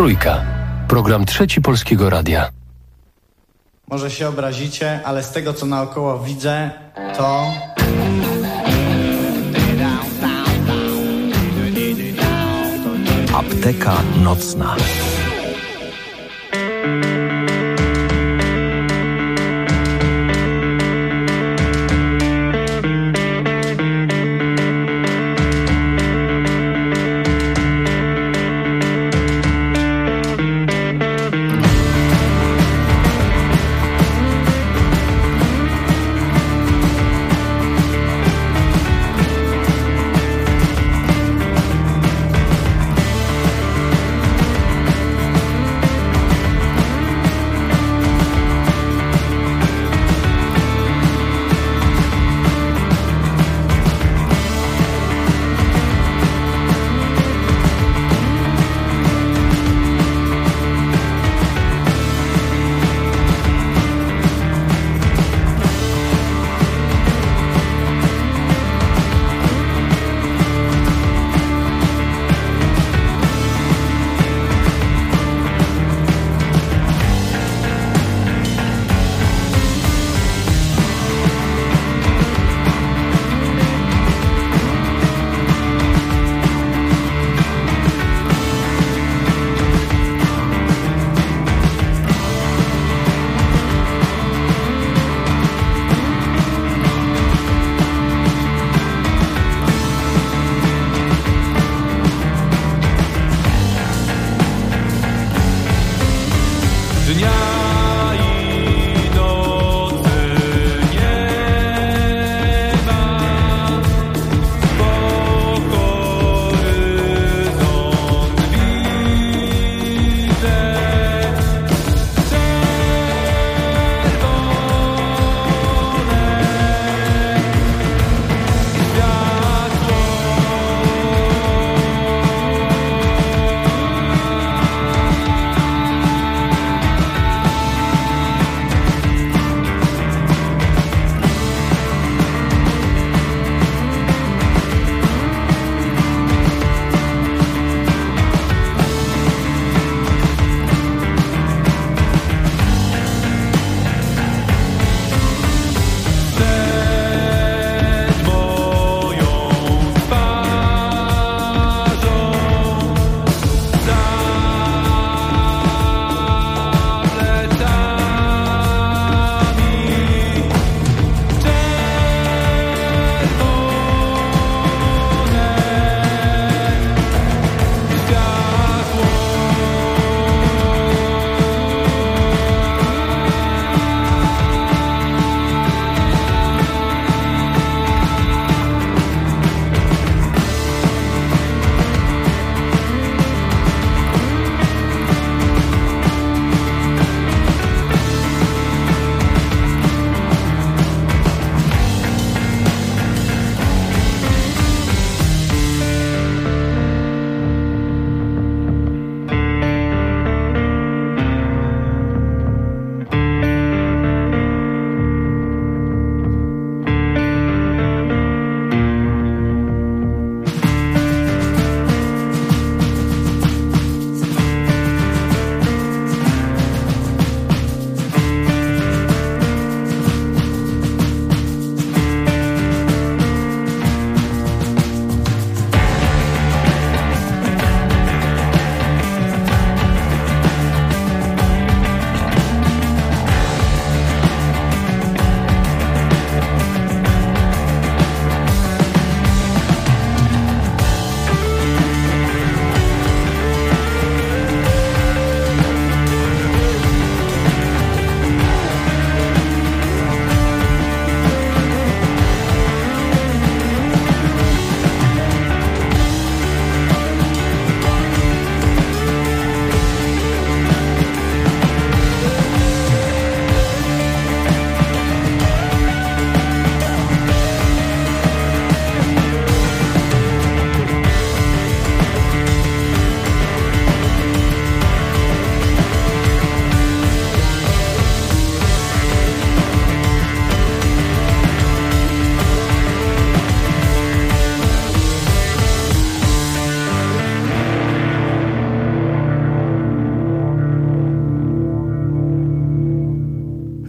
Trójka. Program Trzeci Polskiego Radia. Może się obrazicie, ale z tego co naokoło widzę, to... Apteka nocna.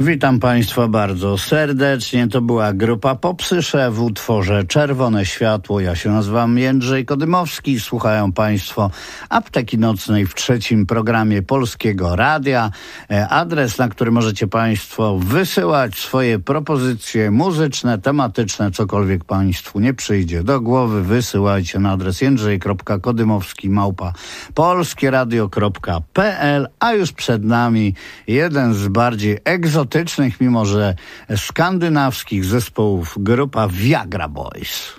Witam Państwa bardzo serdecznie. To była grupa Popsysze w utworze Czerwone Światło. Ja się nazywam Jędrzej Kodymowski. Słuchają Państwo Apteki Nocnej w trzecim programie Polskiego Radia. Adres, na który możecie Państwo wysyłać swoje propozycje muzyczne, tematyczne, cokolwiek Państwu nie przyjdzie do głowy. Wysyłajcie na adres jędrzej.kodymowski@polskieradio.pl. A już przed nami jeden z bardziej egzotycznych, mimo że skandynawskich zespołów, grupa Viagra Boys.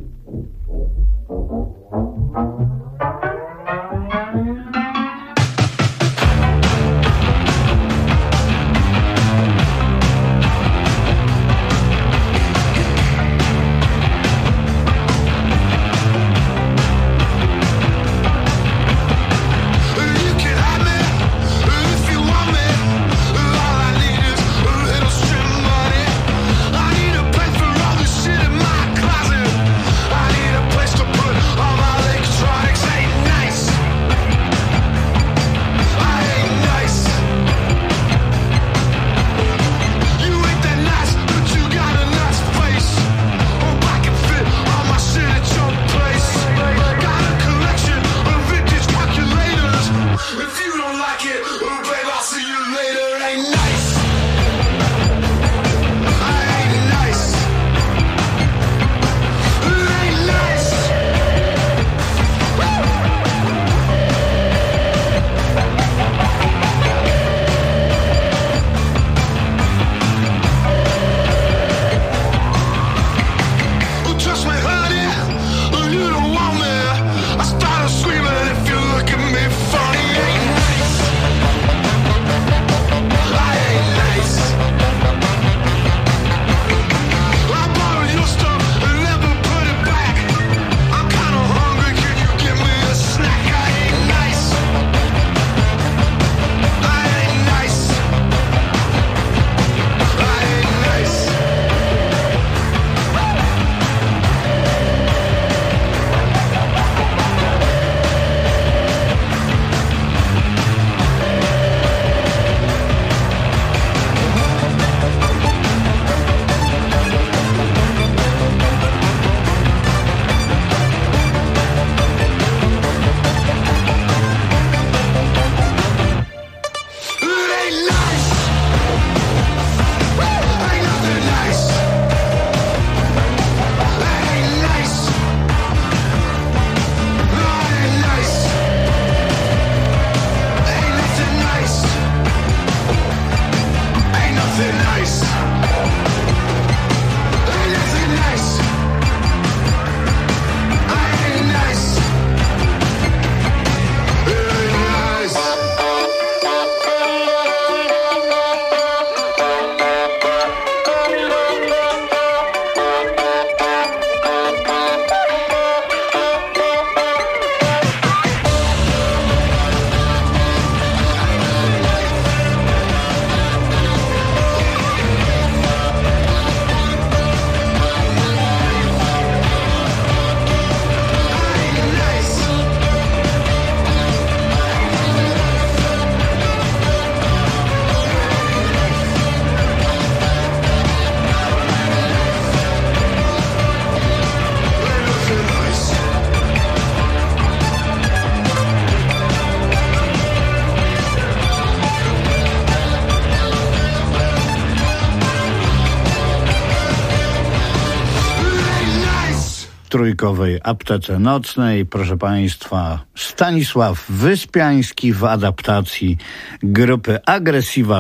Trójkowej Aptece Nocnej, proszę Państwa, Stanisław Wyspiański w adaptacji grupy Agresiva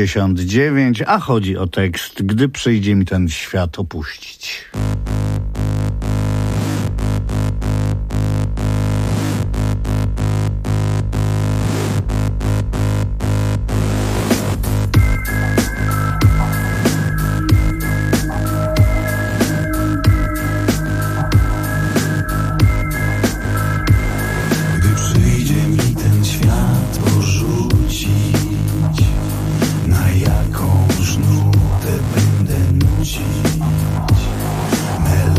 69, a chodzi o tekst Gdy przyjdzie mi ten świat opuścić. Na jakąż nutę będę nucić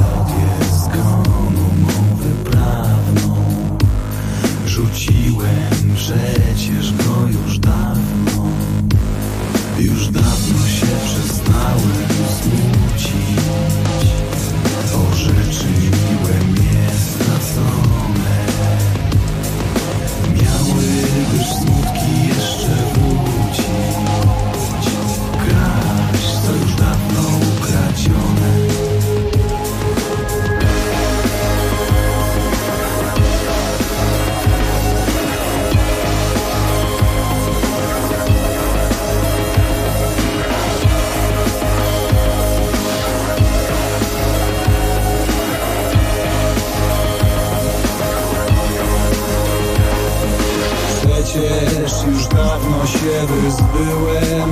już dawno się wyzbyłem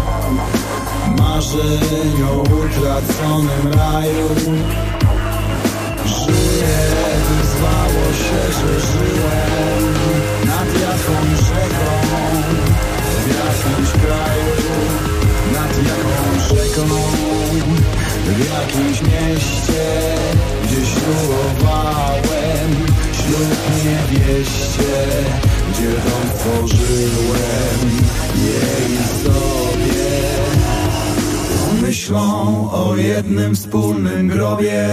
marzeń o utraconym raju. Żyję, wyzwało się, że żyłem nad jakąś rzeką w jakimś kraju, nad jakąś rzeką w jakimś mieście, gdzie ślubowałem ślub niewieście, gdzie dom tworzyłem jej sobie z myślą o jednym wspólnym grobie.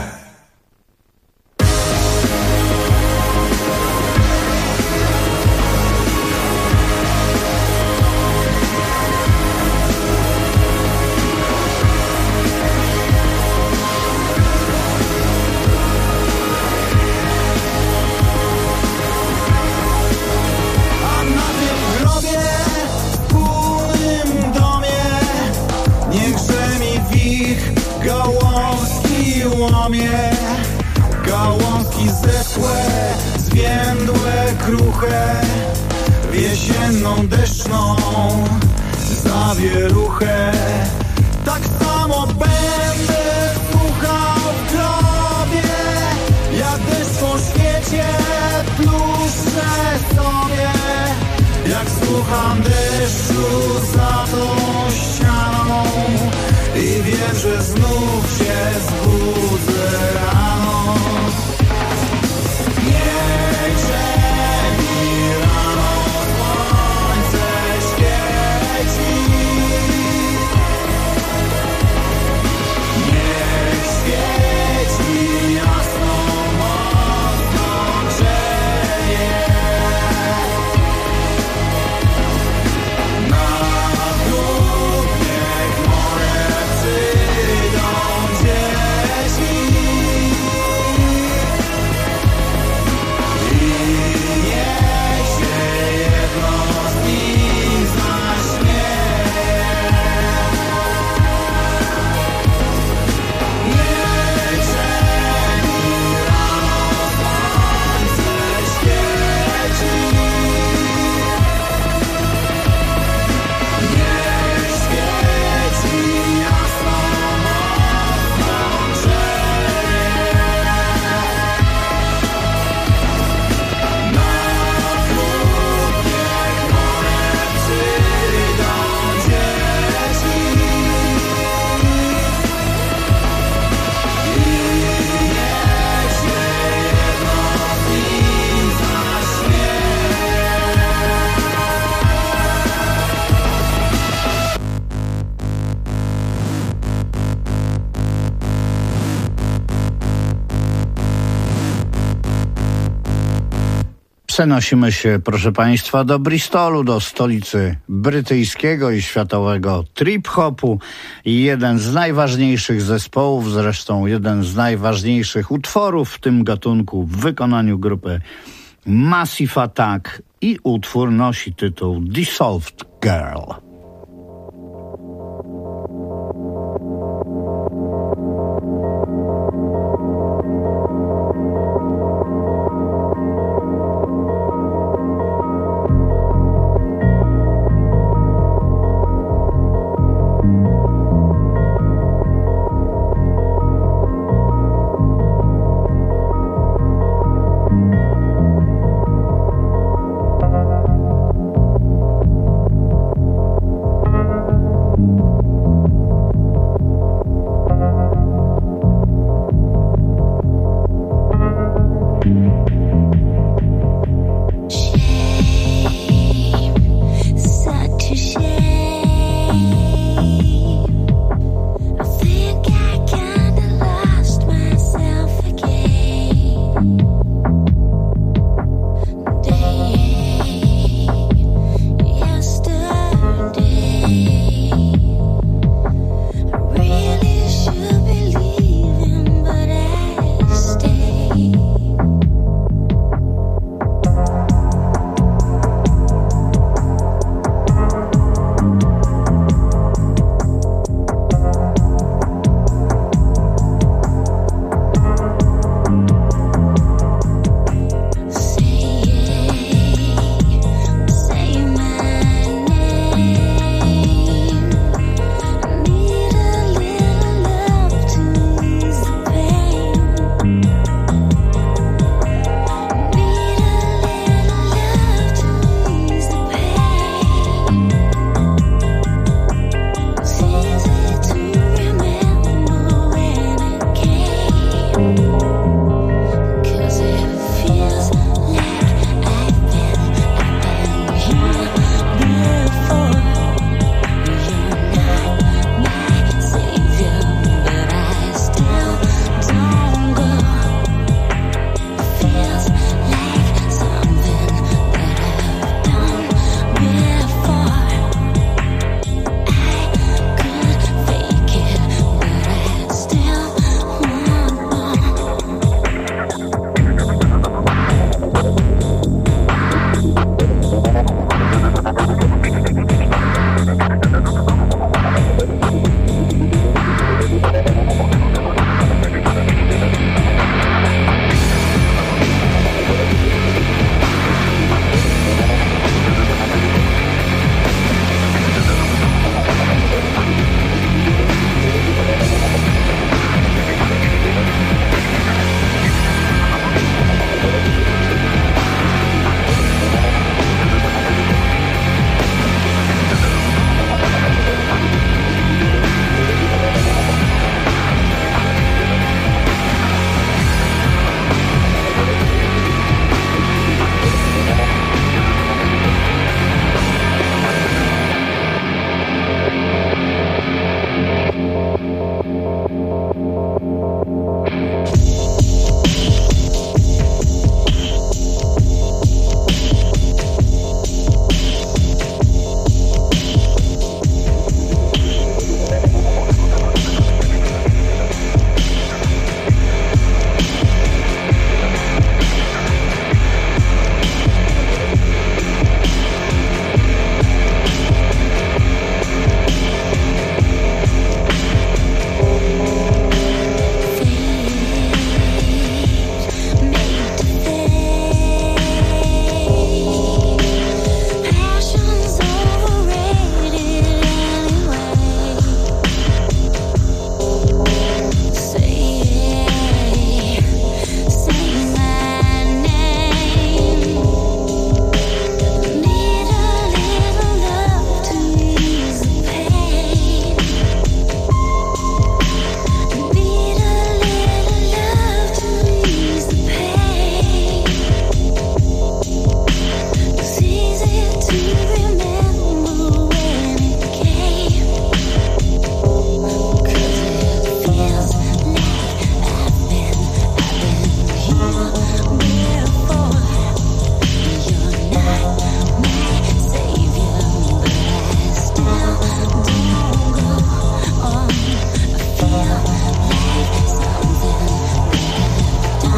Gałązki zeschłe, zwiędłe, kruche, w jesienną deszczną zawieruchę. Tak samo będę słuchał w grobie, jak deszcz po świecie pluszczę sobie. Jak słucham deszczu za tą ścianą i wiem, że znów się zbudzę rano. Niech grzemi rano słońce świeci, niech świeci jasno, mocno grzeje. Na grób niech moje przyjdą dzieci i niech się jedno z nich zaśmieje. Niech grzemi rano słońce świeci, niech świeci jasno, mocno grzeje. Na grób niech moje przyjdą dzieci i niech się jedno z nich zaśmieje. Przenosimy się, proszę Państwa, do Bristolu, do stolicy brytyjskiego i światowego trip-hopu. I jeden z najważniejszych zespołów, zresztą jeden z najważniejszych utworów w tym gatunku w wykonaniu grupy Massive Attack, i utwór nosi tytuł Dissolved Girl.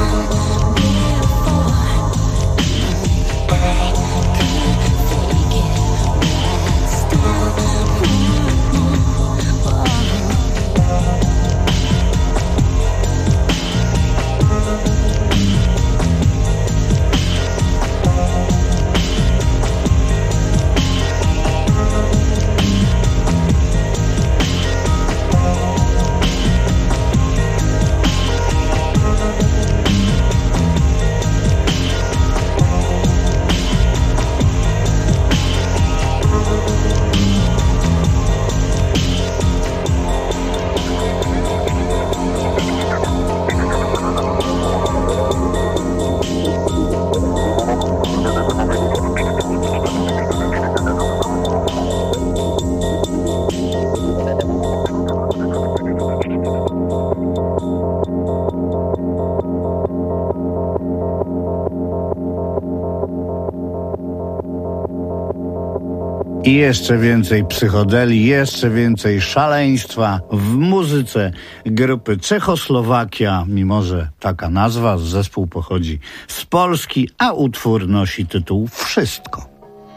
I jeszcze więcej psychodeli, jeszcze więcej szaleństwa w muzyce grupy Czechoslowakia, mimo że taka nazwa, zespół pochodzi z Polski, a utwór nosi tytuł Wszystko.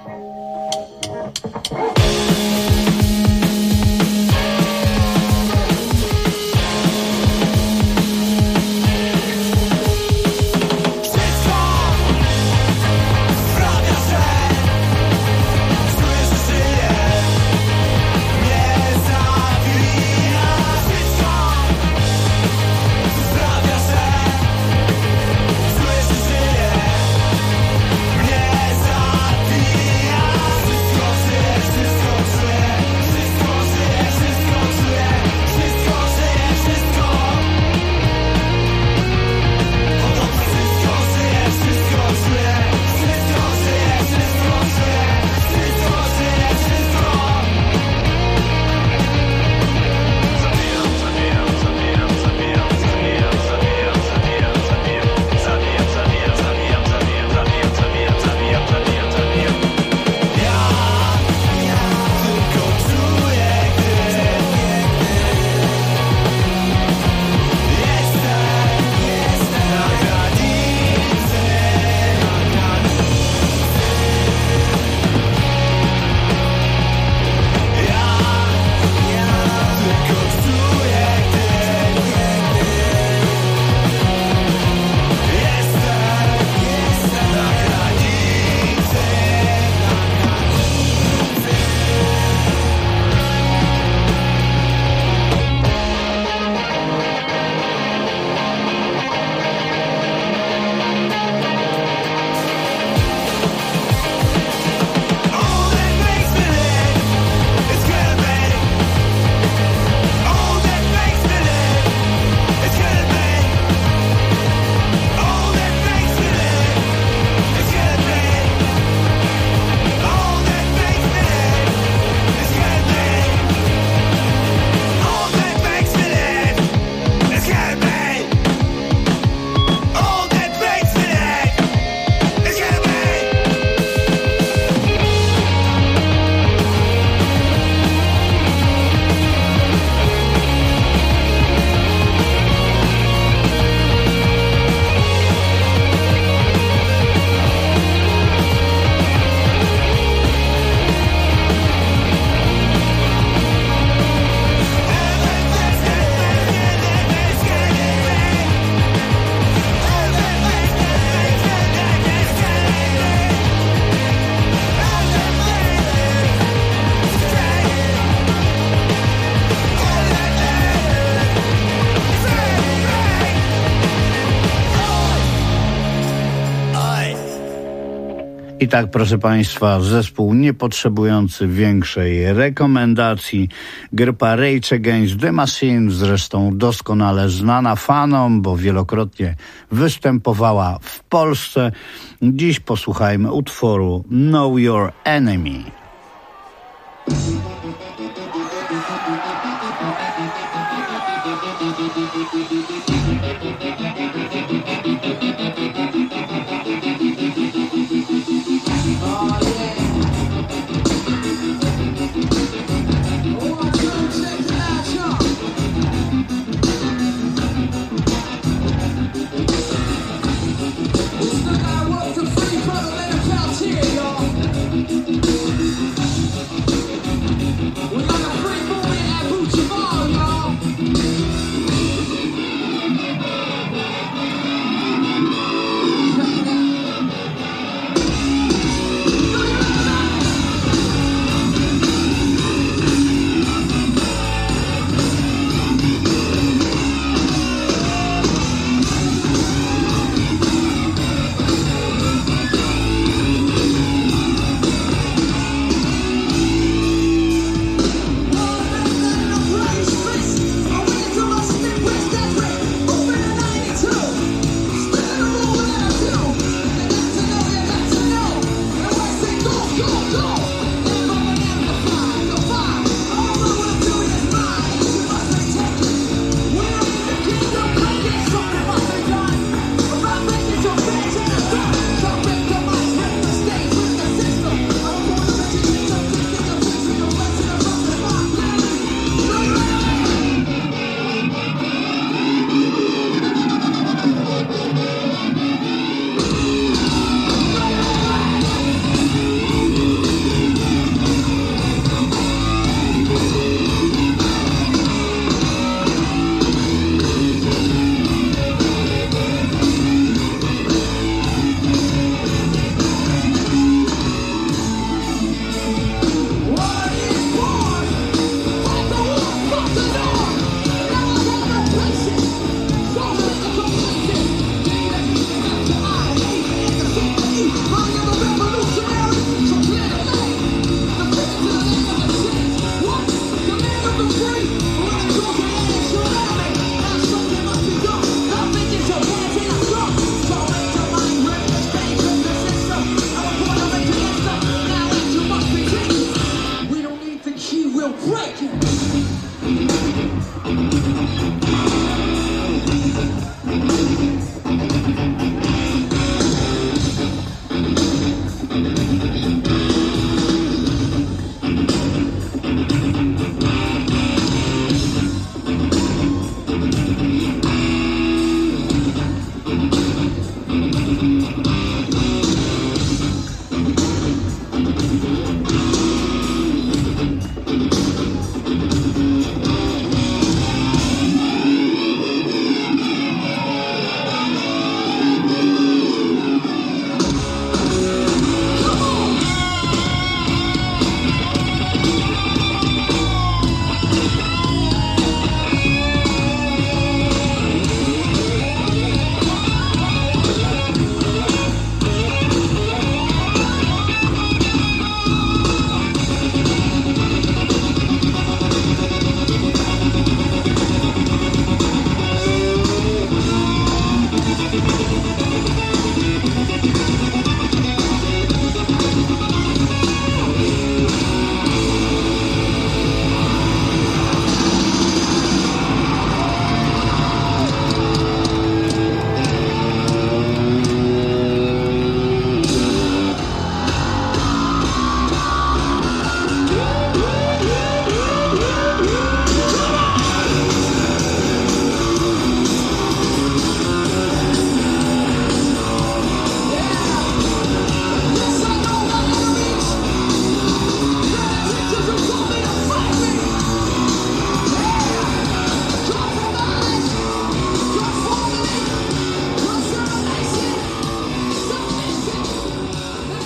I tak, proszę Państwa, zespół niepotrzebujący większej rekomendacji. Grupa Rage Against the Machine, zresztą doskonale znana fanom, bo wielokrotnie występowała w Polsce. Dziś posłuchajmy utworu Know Your Enemy.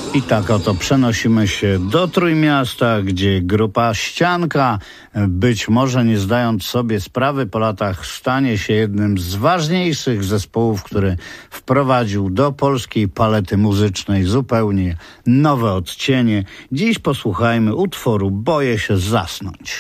I tak oto przenosimy się do Trójmiasta, gdzie grupa Ścianka, być może nie zdając sobie sprawy po latach, stanie się jednym z ważniejszych zespołów, który wprowadził do polskiej palety muzycznej zupełnie nowe odcienie. Dziś posłuchajmy utworu Boję się zasnąć.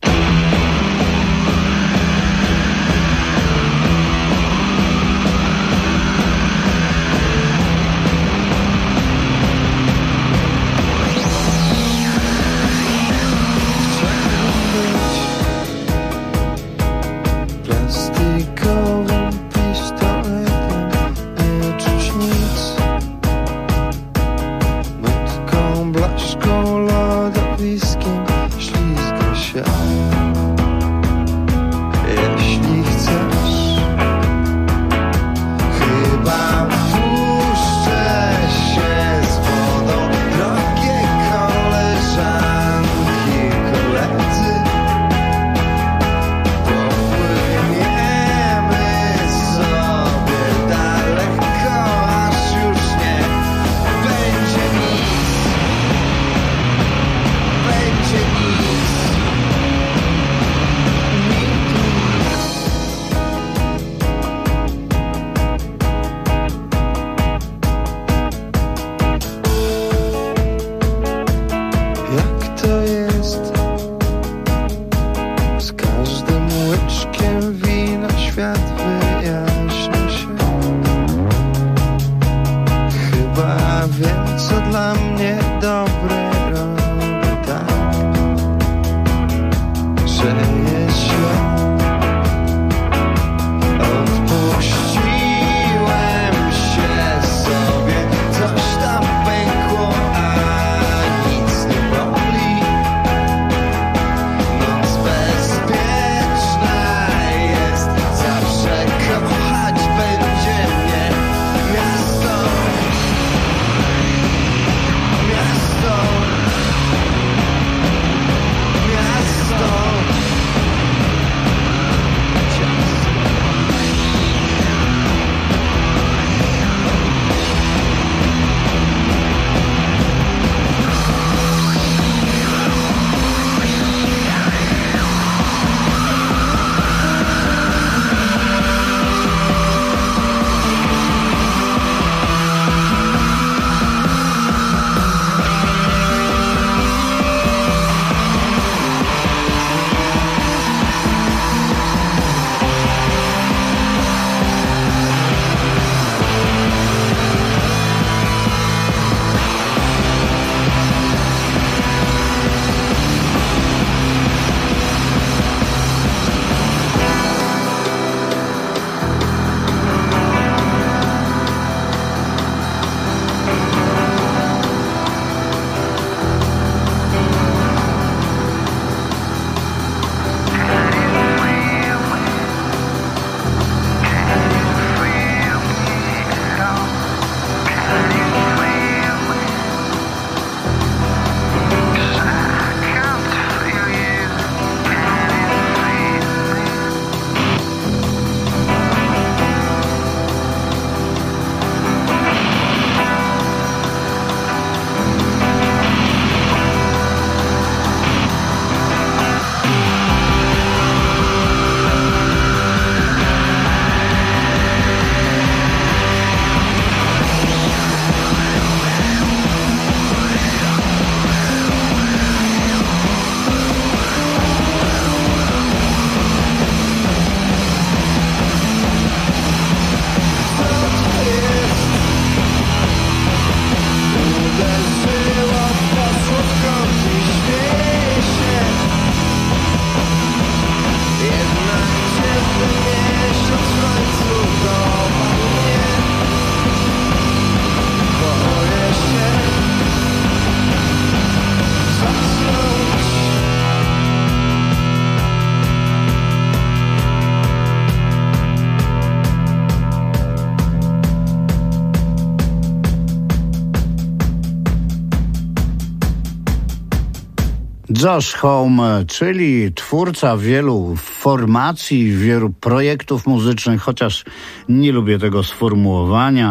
Josh Homme, czyli twórca wielu formacji, wielu projektów muzycznych, chociaż nie lubię tego sformułowania.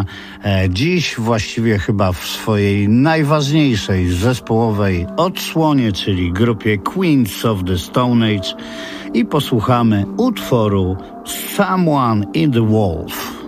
Dziś właściwie chyba w swojej najważniejszej zespołowej odsłonie, czyli grupie Queens of the Stone Age, i posłuchamy utworu Someone in the Wolf.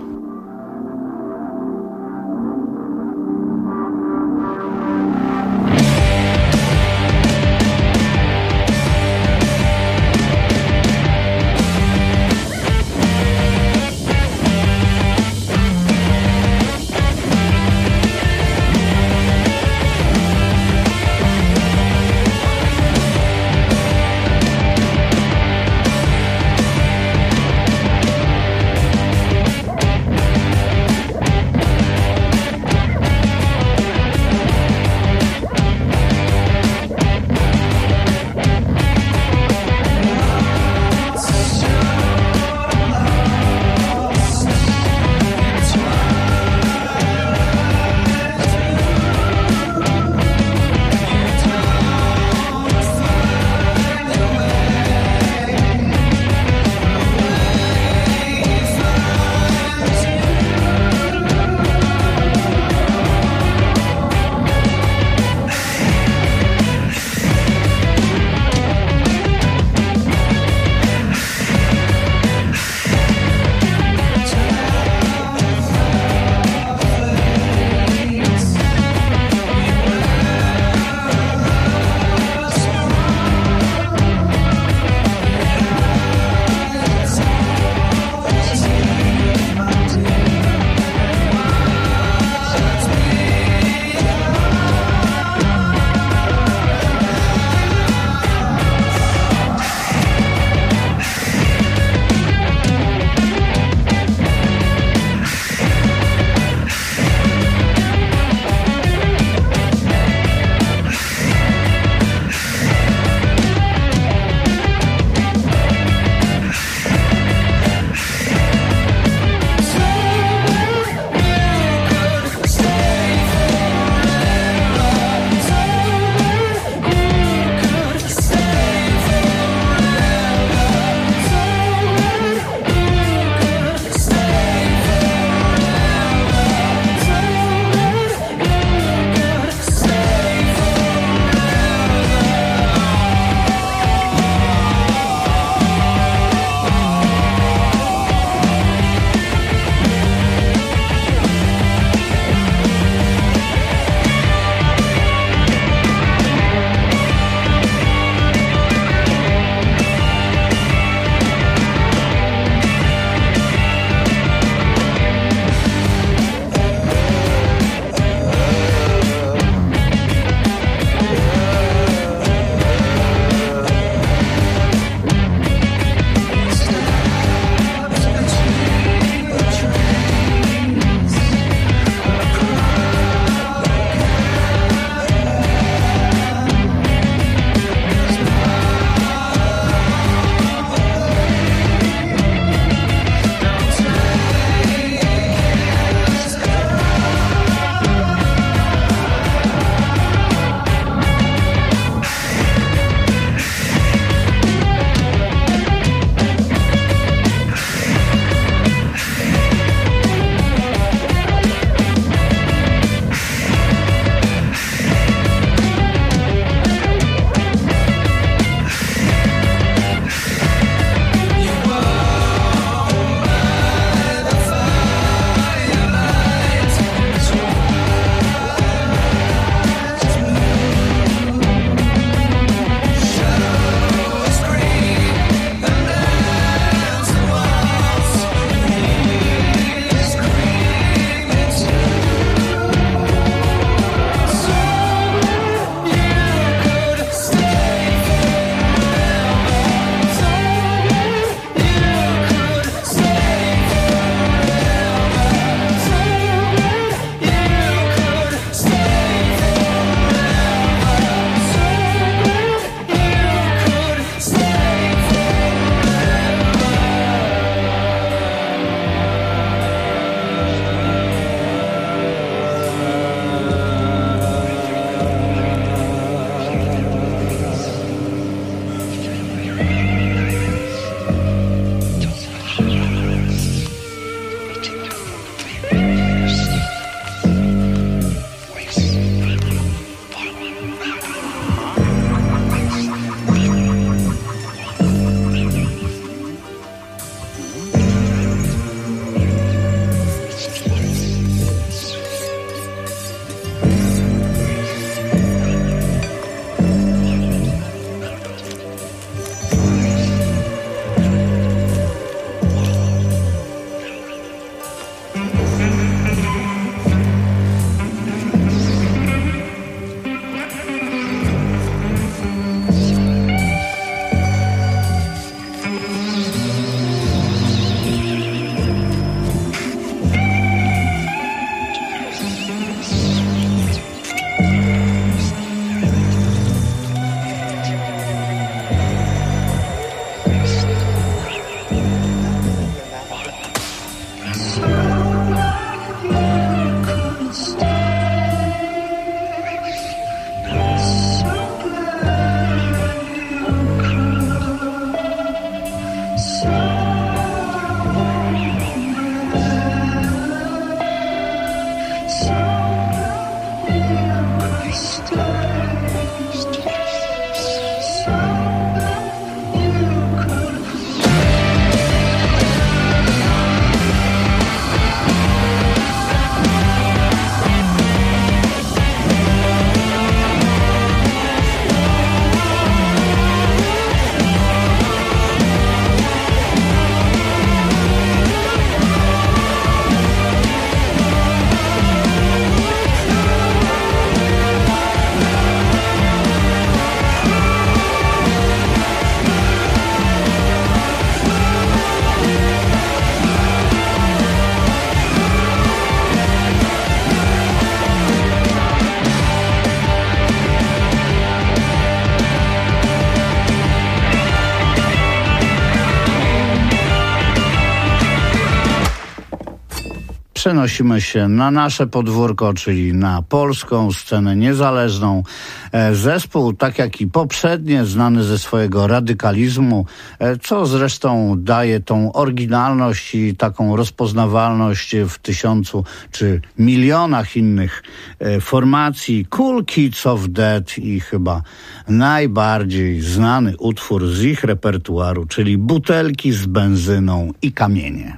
Przenosimy się na nasze podwórko, czyli na polską scenę niezależną. Zespół, tak jak i poprzednie, znany ze swojego radykalizmu, co zresztą daje tą oryginalność i taką rozpoznawalność w 1000 czy milionach innych formacji. Cool Kids of Death i chyba najbardziej znany utwór z ich repertuaru, czyli Butelki z benzyną i kamienie.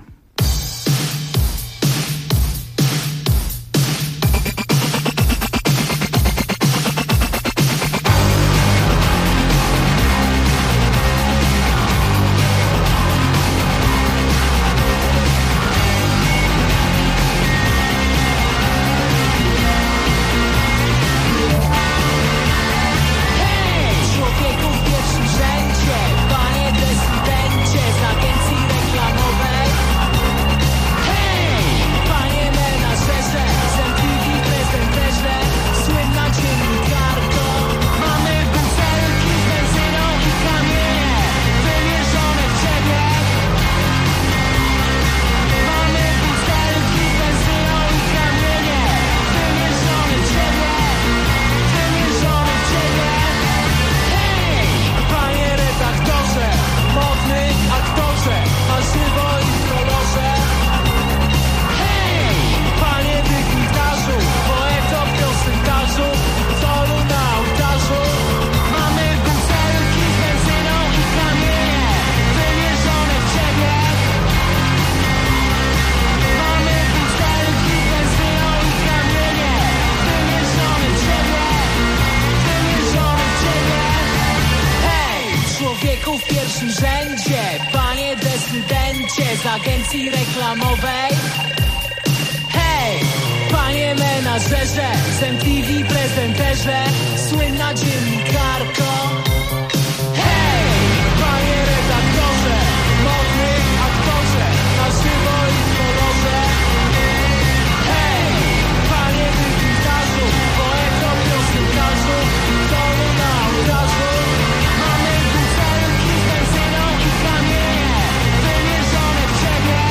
z agencji reklamowej. Hej, panie menażerze, z MTV prezenterze, słynna dziennikarko. Hej, panie redaktorze, modny aktorze, na żywo i w kolorze. Hej, panie wykwintarzu, poeto, piosenkarzu, tonu na ołtarzu. Mamy butelki z benzyną i kamienie wymierzone w ciebie.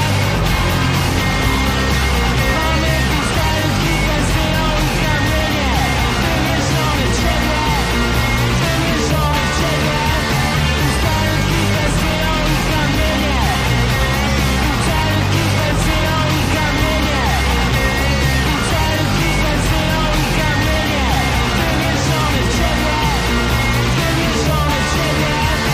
Mamy butelki z benzyną i kamienie wymierzone w ciebie. Wymierzone w ciebie. Butelki z benzyną i kamienie. Butelki z benzyną i kamienie. Butelki z benzyną i kamienie wymierzone w ciebie. Wymierzone w ciebie.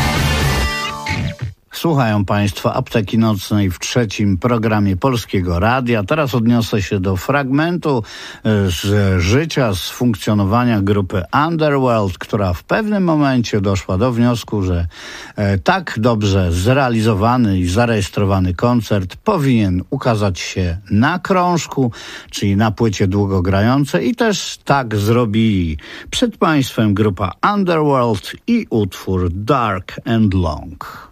Słuchają Państwo Apteki Nocnej w trzecim programie Polskiego Radia. Teraz odniosę się do fragmentu z życia, z funkcjonowania grupy Underworld, która w pewnym momencie doszła do wniosku, że tak dobrze zrealizowany i zarejestrowany koncert powinien ukazać się na krążku, czyli na płycie długogrającej, i też tak zrobili. Przed Państwem grupa Underworld i utwór Dark and Long.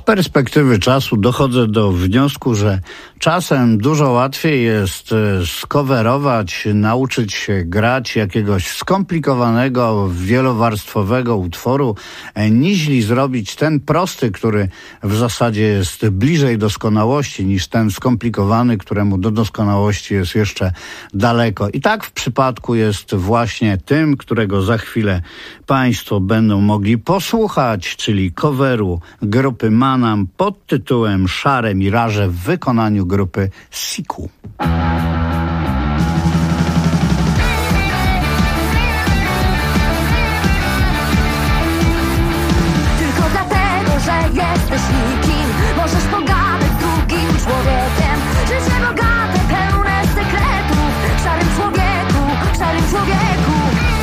perspektywy czasu dochodzę do wniosku, że czasem dużo łatwiej jest skowerować, nauczyć się grać jakiegoś skomplikowanego, wielowarstwowego utworu, niźli zrobić ten prosty, który w zasadzie jest bliżej doskonałości niż ten skomplikowany, któremu do doskonałości jest jeszcze daleko. I tak w przypadku jest właśnie tym, którego za chwilę Państwo będą mogli posłuchać, czyli coveru grupy Manam pod tytułem Szare Miraże w wykonaniu grupy Siku. Tylko dlatego, że jesteś nikim, możesz pogadać z drugim człowiekiem. Życie bogate, pełne sekretów, szarym człowieku, szarym człowieku.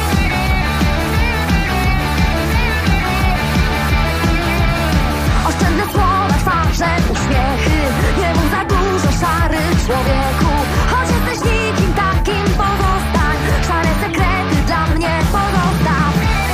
Oszczędne słowa, twarze, uśmiechy, nie mów za dużo, szary człowieku. Choć jesteś nikim takim, pozostań, szare sekrety dla mnie pozostaw.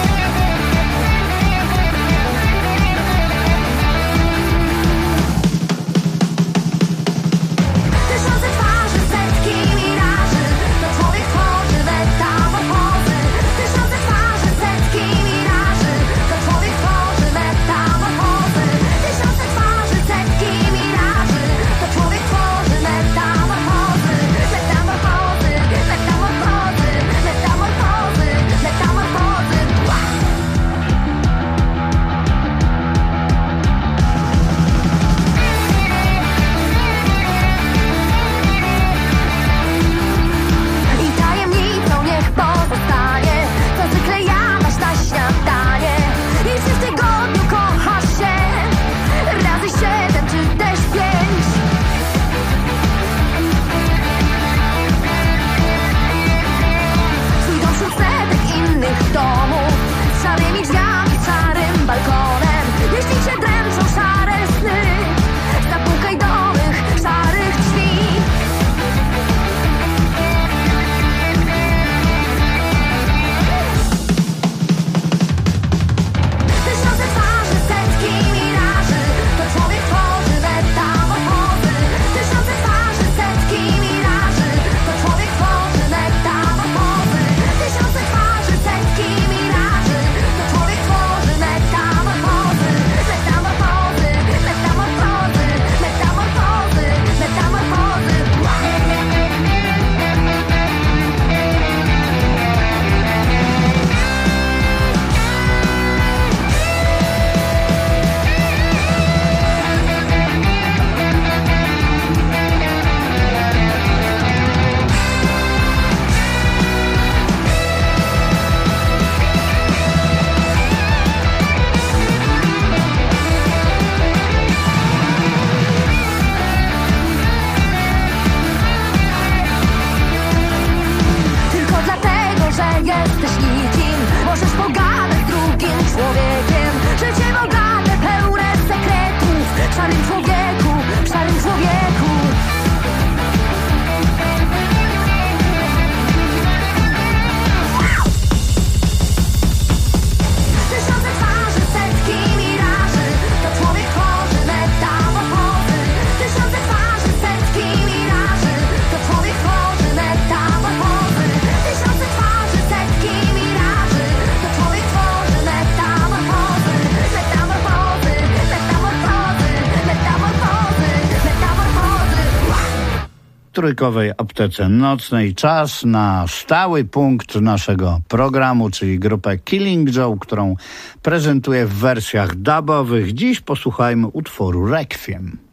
Tysiące twarzy, setki miraży, to człowiek tworzy metamorfozy. Tysiące twarzy, setki miraży, to człowiek tworzy metamorfozy. Tysiące twarzy, setki miraży, to człowiek tworzy metamorfozy. Metamorfozy, metamorfozy, metamorfozy, metamorfozy. I tajemnicą niech pozostanie, co zwykle jadasz na śniadanie. Jeśli w tygodniu kochasz się razy 7 czy też 5. Twój dom wśród setek innych domów, z szarymi drzwiami, z szarym balkonem. Jeśli cię dręczą szare sny, zapukaj do mych szarych drzwi. Tysiące twarzy, setki miraży, to człowiek tworzy metamorfozy. Tysiące twarzy, setki miraży, to człowiek tworzy metamorfozy. Tysiące twarzy, setki miraży, to człowiek tworzy metamorfozy. Metamorfozy, metamorfozy, metamorfozy, metamorfozy. Tylko dlatego, że jesteś nikim, możesz pogadać z drugim człowiekiem. Życie bogate, pełne sekretów, szarym człowieku, szarym człowieku. Tysiące twarzy, setki miraży, to człowiek tworzy metamorfozy. Tysiące twarzy, setki miraży, to człowiek tworzy metamorfozy. Tysiące twarzy, setki miraży, to człowiek tworzy metamorfozy. Metamorfozy, metamorfozy, metamorfozy, metamorfozy. W trójkowej aptece nocnej czas na stały punkt naszego programu, czyli grupę Killing Joe, którą prezentuję w wersjach dubowych. Dziś posłuchajmy utworu Requiem.